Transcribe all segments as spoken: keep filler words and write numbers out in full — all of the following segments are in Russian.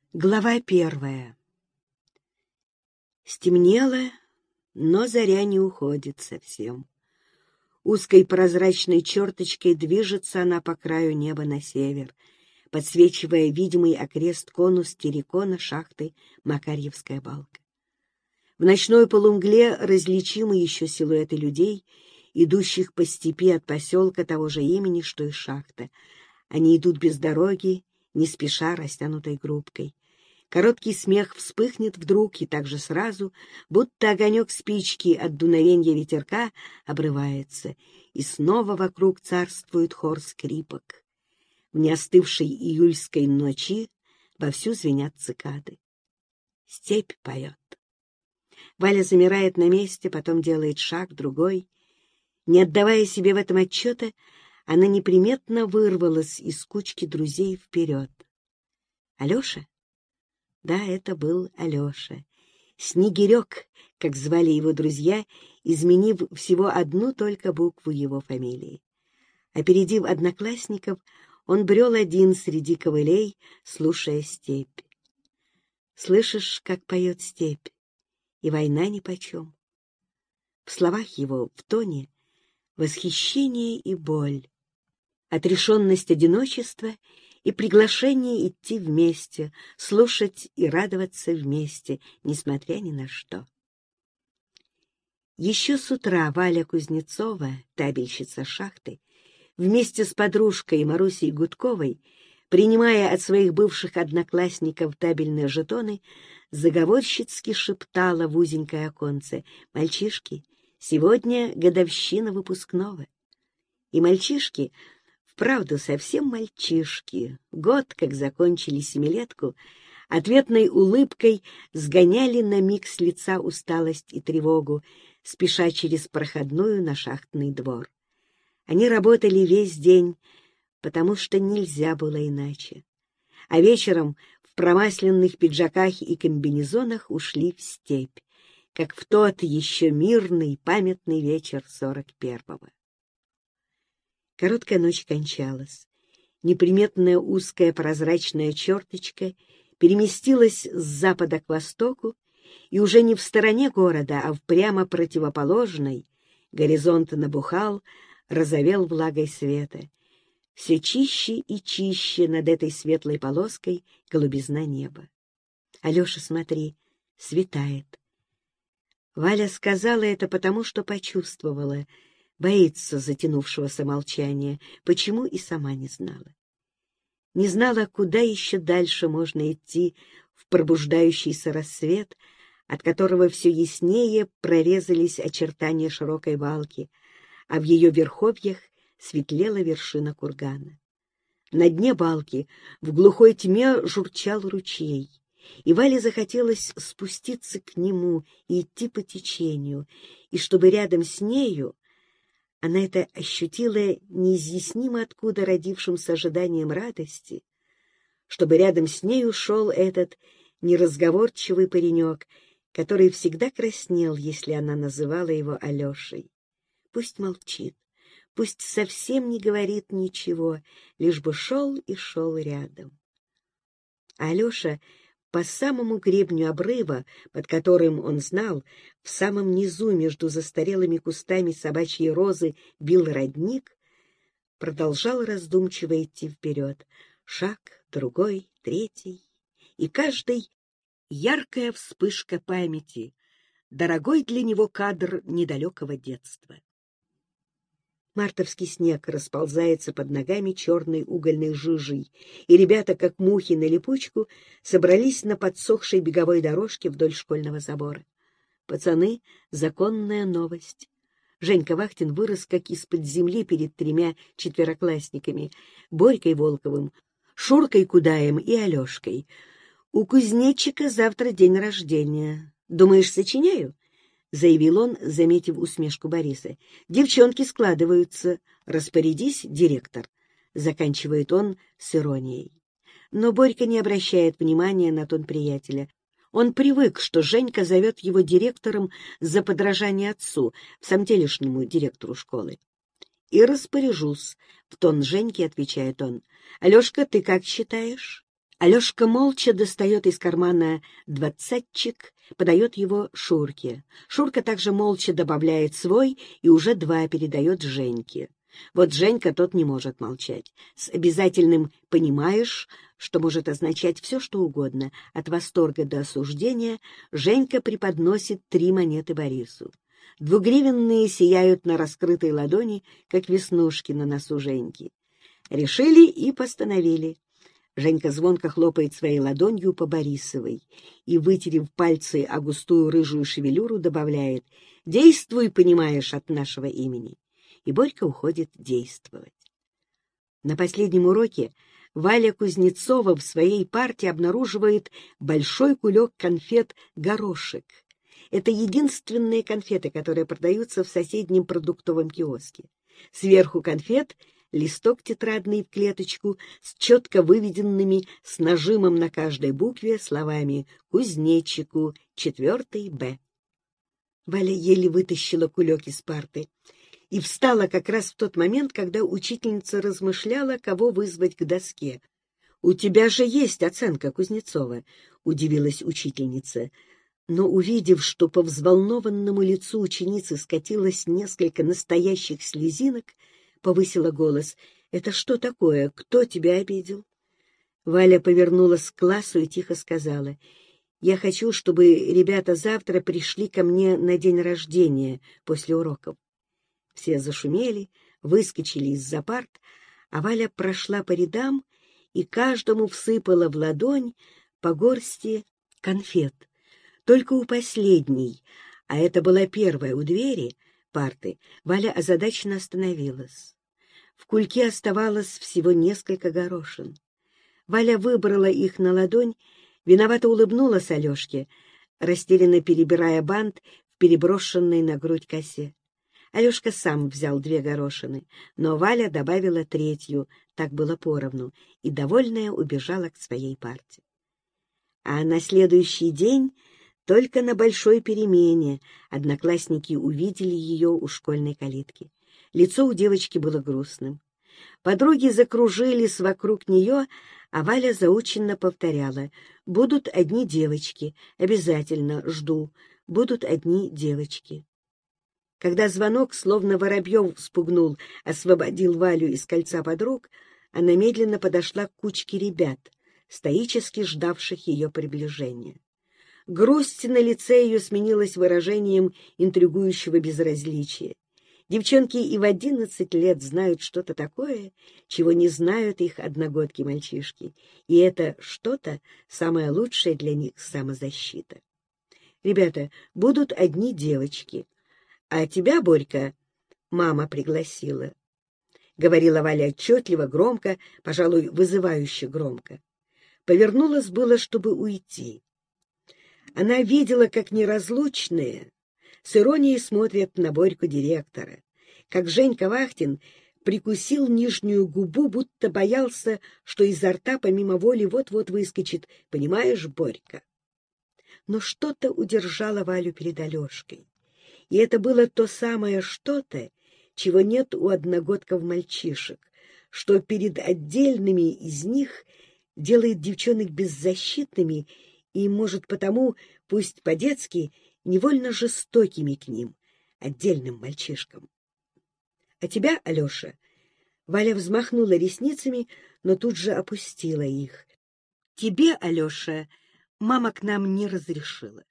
Глава первая. Стемнело, но заря не уходит совсем. Узкой прозрачной черточкой движется она по краю неба на север, подсвечивая видимый окрест-конус террикона шахты Макарьевская балка. В ночной полумгле различимы еще силуэты людей, идущих по степи от поселка того же имени, что и шахта. Они идут без дороги, не спеша, растянутой группкой. Короткий смех вспыхнет вдруг и так же сразу, будто огонек спички от дуновенья ветерка обрывается, и снова вокруг царствует хор скрипок. В неостывшей июльской ночи вовсю звенят цикады. Степь поет. Валя замирает на месте, потом делает шаг, другой. Не отдавая себе в этом отчета, она неприметно вырвалась из кучки друзей вперед. Алеша? Да, это был Алеша. Снегирек, как звали его друзья, изменив всего одну только букву его фамилии. Опередив одноклассников, он брел один среди ковылей, слушая степь. Слышишь, как поет степь, и война нипочем. В словах его, в тоне, восхищение и боль, отрешенность одиночества и приглашение идти вместе, слушать и радоваться вместе, несмотря ни на что. Еще с утра Валя Кузнецова, табельщица шахты, вместе с подружкой Марусей Гудковой, принимая от своих бывших одноклассников табельные жетоны, заговорщицки шептала в узенькое оконце: «Мальчишки, сегодня годовщина выпускного». И мальчишки, вправду совсем мальчишки, год как закончили семилетку, ответной улыбкой сгоняли на миг с лица усталость и тревогу, спеша через проходную на шахтный двор. Они работали весь день, потому что нельзя было иначе. А вечером в промасленных пиджаках и комбинезонах ушли в степь, как в тот еще мирный памятный вечер сорок первого. Короткая ночь кончалась. Неприметная узкая прозрачная черточка переместилась с запада к востоку, и уже не в стороне города, а в прямо противоположной горизонт набухал, розовел влагой света. Все чище и чище над этой светлой полоской голубизна неба. «Алеша, смотри, светает». Валя сказала это потому, что почувствовала, боится затянувшегося молчания, почему и сама не знала. Не знала, куда еще дальше можно идти в пробуждающийся рассвет, от которого все яснее прорезались очертания широкой балки, а в ее верховьях светлела вершина кургана. На дне балки в глухой тьме журчал ручей, и Вале захотелось спуститься к нему и идти по течению, и чтобы рядом с нею она это ощутила неизъяснимо откуда родившимся ожиданием радости, чтобы рядом с нею шел этот неразговорчивый паренек, который всегда краснел, если она называла его Алешей. Пусть молчит, пусть совсем не говорит ничего, лишь бы шел и шел рядом. А Алеша по самому гребню обрыва, под которым он знал, в самом низу между застарелыми кустами собачьей розы бил родник, продолжал раздумчиво идти вперед. Шаг, другой, третий, и каждый яркая вспышка памяти, дорогой для него кадр недалекого детства. Мартовский снег расползается под ногами черной угольной жижей, и ребята, как мухи на липучку, собрались на подсохшей беговой дорожке вдоль школьного забора. Пацаны — законная новость. Женька Вахтин вырос как из-под земли перед тремя четвероклассниками — Борькой Волковым, Шуркой Кудаем и Алешкой. «У кузнечика завтра день рождения. Думаешь, сочиняю?» — заявил он, заметив усмешку Бориса. «Девчонки складываются. Распорядись, директор», — заканчивает он с иронией. Но Борька не обращает внимания на тон приятеля. Он привык, что Женька зовет его директором за подражание отцу, в самделишнему директору школы. «И распоряжусь», — в тон Женьки отвечает он. «Алешка, ты как считаешь?» Алешка молча достает из кармана двадцатчик, подает его Шурке. Шурка также молча добавляет свой и уже два передает Женьке. Вот Женька тот не может молчать. С обязательным «понимаешь», что может означать все, что угодно, от восторга до осуждения, Женька преподносит три монеты Борису. Двугривенные сияют на раскрытой ладони, как веснушки на носу Женьки. Решили и постановили. Женька звонко хлопает своей ладонью по Борисовой и, вытерев пальцы о густую рыжую шевелюру, добавляет: «Действуй, понимаешь, от нашего имени». И Борька уходит действовать. На последнем уроке Валя Кузнецова в своей парте обнаруживает большой кулек конфет «Горошек». Это единственные конфеты, которые продаются в соседнем продуктовом киоске. Сверху конфет листок тетрадный в клеточку с четко выведенными с нажимом на каждой букве словами «Кузнечику», четвертый Б. Валя еле вытащила кулек из парты и встала как раз в тот момент, когда учительница размышляла, кого вызвать к доске. «У тебя же есть оценка, Кузнецова», — удивилась учительница. Но, увидев, что по взволнованному лицу ученицы скатилось несколько настоящих слезинок, повысила голос: «Это что такое? Кто тебя обидел?» Валя повернулась к классу и тихо сказала: «Я хочу, чтобы ребята завтра пришли ко мне на день рождения после уроков». Все зашумели, выскочили из-за парт, а Валя прошла по рядам и каждому всыпала в ладонь по горсти конфет. Только у последней, а это была первая у двери парты, Валя озадаченно остановилась. В кульке оставалось всего несколько горошин. Валя выбрала их на ладонь, виновато улыбнулась Алешке, растерянно перебирая бант в переброшенной на грудь косе. Алешка сам взял две горошины, но Валя добавила третью, так было поровну, и, довольная, убежала к своей парте. А на следующий день, только на большой перемене, одноклассники увидели ее у школьной калитки. Лицо у девочки было грустным. Подруги закружились вокруг нее, а Валя заученно повторяла: «Будут одни девочки, обязательно жду, будут одни девочки». Когда звонок, словно воробьев спугнул, освободил Валю из кольца подруг, она медленно подошла к кучке ребят, стоически ждавших ее приближения. Грусть на лице ее сменилась выражением интригующего безразличия. Девчонки и в одиннадцать лет знают что-то такое, чего не знают их одногодки-мальчишки, и это что-то самое лучшее для них — самозащита. «Ребята, будут одни девочки, а тебя, Борька, мама пригласила», — говорила Валя отчетливо, громко, пожалуй, вызывающе громко. Повернулась было, чтобы уйти. Она видела, как неразлучные с иронией смотрят на Борьку директора, как Женька Вахтин прикусил нижнюю губу, будто боялся, что изо рта помимо воли вот-вот выскочит: «Понимаешь, Борька?» Но что-то удержало Валю перед Алешкой. И это было то самое что-то, чего нет у одногодков-мальчишек, что перед отдельными из них делает девчонок беззащитными и, может, потому, пусть по-детски, невольно жестокими к ним, отдельным мальчишкам. «А тебя, Алеша?» Валя взмахнула ресницами, но тут же опустила их. «Тебе, Алеша, мама к нам не разрешила».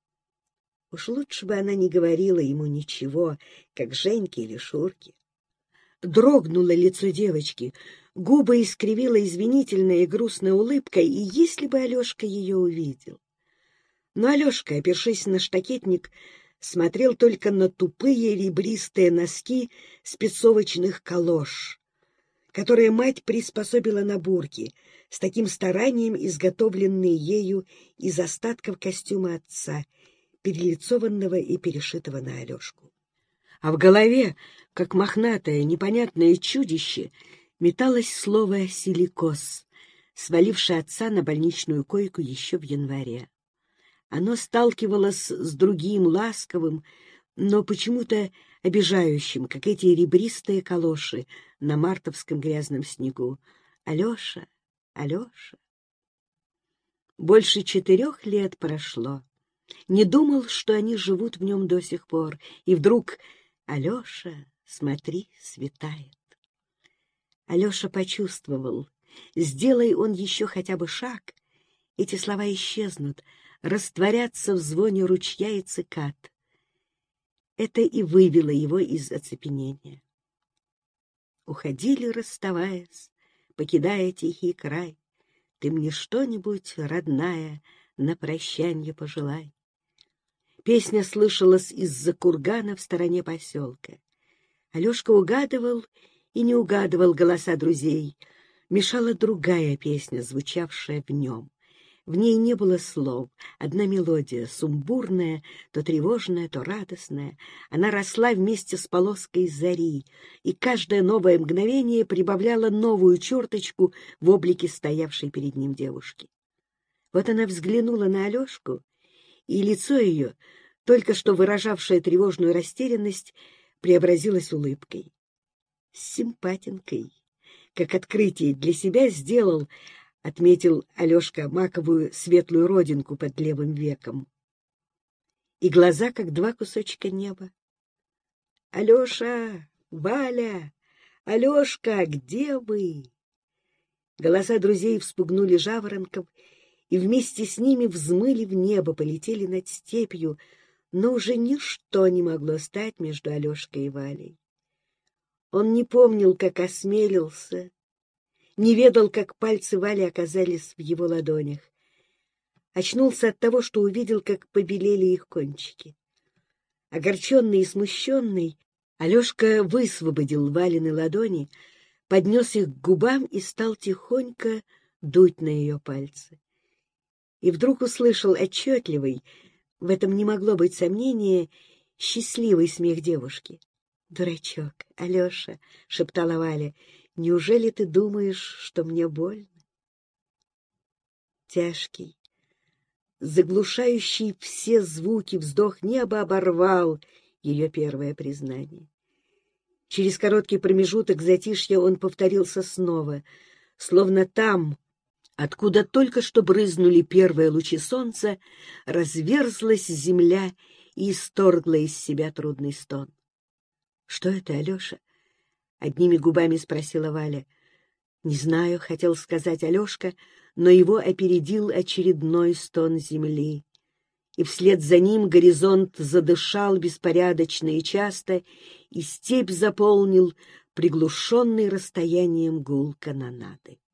Уж лучше бы она не говорила ему ничего, как Женьке или Шурке. Дрогнуло лицо девочки, губы искривила извинительная и грустная улыбка, и если бы Алешка ее увидел. Но Алешка, опершись на штакетник, смотрел только на тупые ребристые носки спецовочных калош, которые мать приспособила на бурки, с таким старанием изготовленные ею из остатков костюма отца, перелицованного и перешитого на Алешку. А в голове, как мохнатое непонятное чудище, металось слово «силикоз», свалившее отца на больничную койку еще в январе. Оно сталкивалось с другим ласковым, но почему-то обижающим, как эти ребристые калоши на мартовском грязном снегу. «Алеша, Алеша». Больше четырех лет прошло. Не думал, что они живут в нем до сих пор. И вдруг: «Алеша, смотри, светает». Алеша почувствовал, сделай он еще хотя бы шаг, эти слова исчезнут, растворятся в звоне ручья и цикад. Это и вывело его из оцепенения. Уходили, расставаясь, покидая тихий край, ты мне что-нибудь, родная, на прощанье пожелай. Песня слышалась из-за кургана в стороне поселка. Алешка угадывал и не угадывал голоса друзей. Мешала другая песня, звучавшая в нем. В ней не было слов, одна мелодия, сумбурная, то тревожная, то радостная. Она росла вместе с полоской зари, и каждое новое мгновение прибавляло новую черточку в облике стоявшей перед ним девушки. Вот она взглянула на Алешку, и лицо ее, только что выражавшее тревожную растерянность, преобразилось улыбкой. С симпатинкой, как открытие для себя сделал, отметил Алешка маковую светлую родинку под левым веком. И глаза, как два кусочка неба. «Алеша! Валя! Алешка, где вы?» Голоса друзей вспугнули жаворонков, и вместе с ними взмыли в небо, полетели над степью, но уже ничто не могло стать между Алешкой и Валей. Он не помнил, как осмелился, не ведал, как пальцы Вали оказались в его ладонях. Очнулся от того, что увидел, как побелели их кончики. Огорченный и смущенный, Алешка высвободил Валины ладони, поднес их к губам и стал тихонько дуть на ее пальцы. И вдруг услышал отчетливый, в этом не могло быть сомнения, счастливый смех девушки. «Дурачок, Алеша», — шептала Валя, — «неужели ты думаешь, что мне больно?» Тяжкий, заглушающий все звуки вздох неба оборвал ее первое признание. Через короткий промежуток затишья он повторился снова, словно там, откуда только что брызнули первые лучи солнца, разверзлась земля и исторгла из себя трудный стон. — Что это, Алеша? — одними губами спросила Валя. — Не знаю, — хотел сказать Алешка, но его опередил очередной стон земли. И вслед за ним горизонт задышал беспорядочно и часто, и степь заполнил приглушенный расстоянием гул канонады.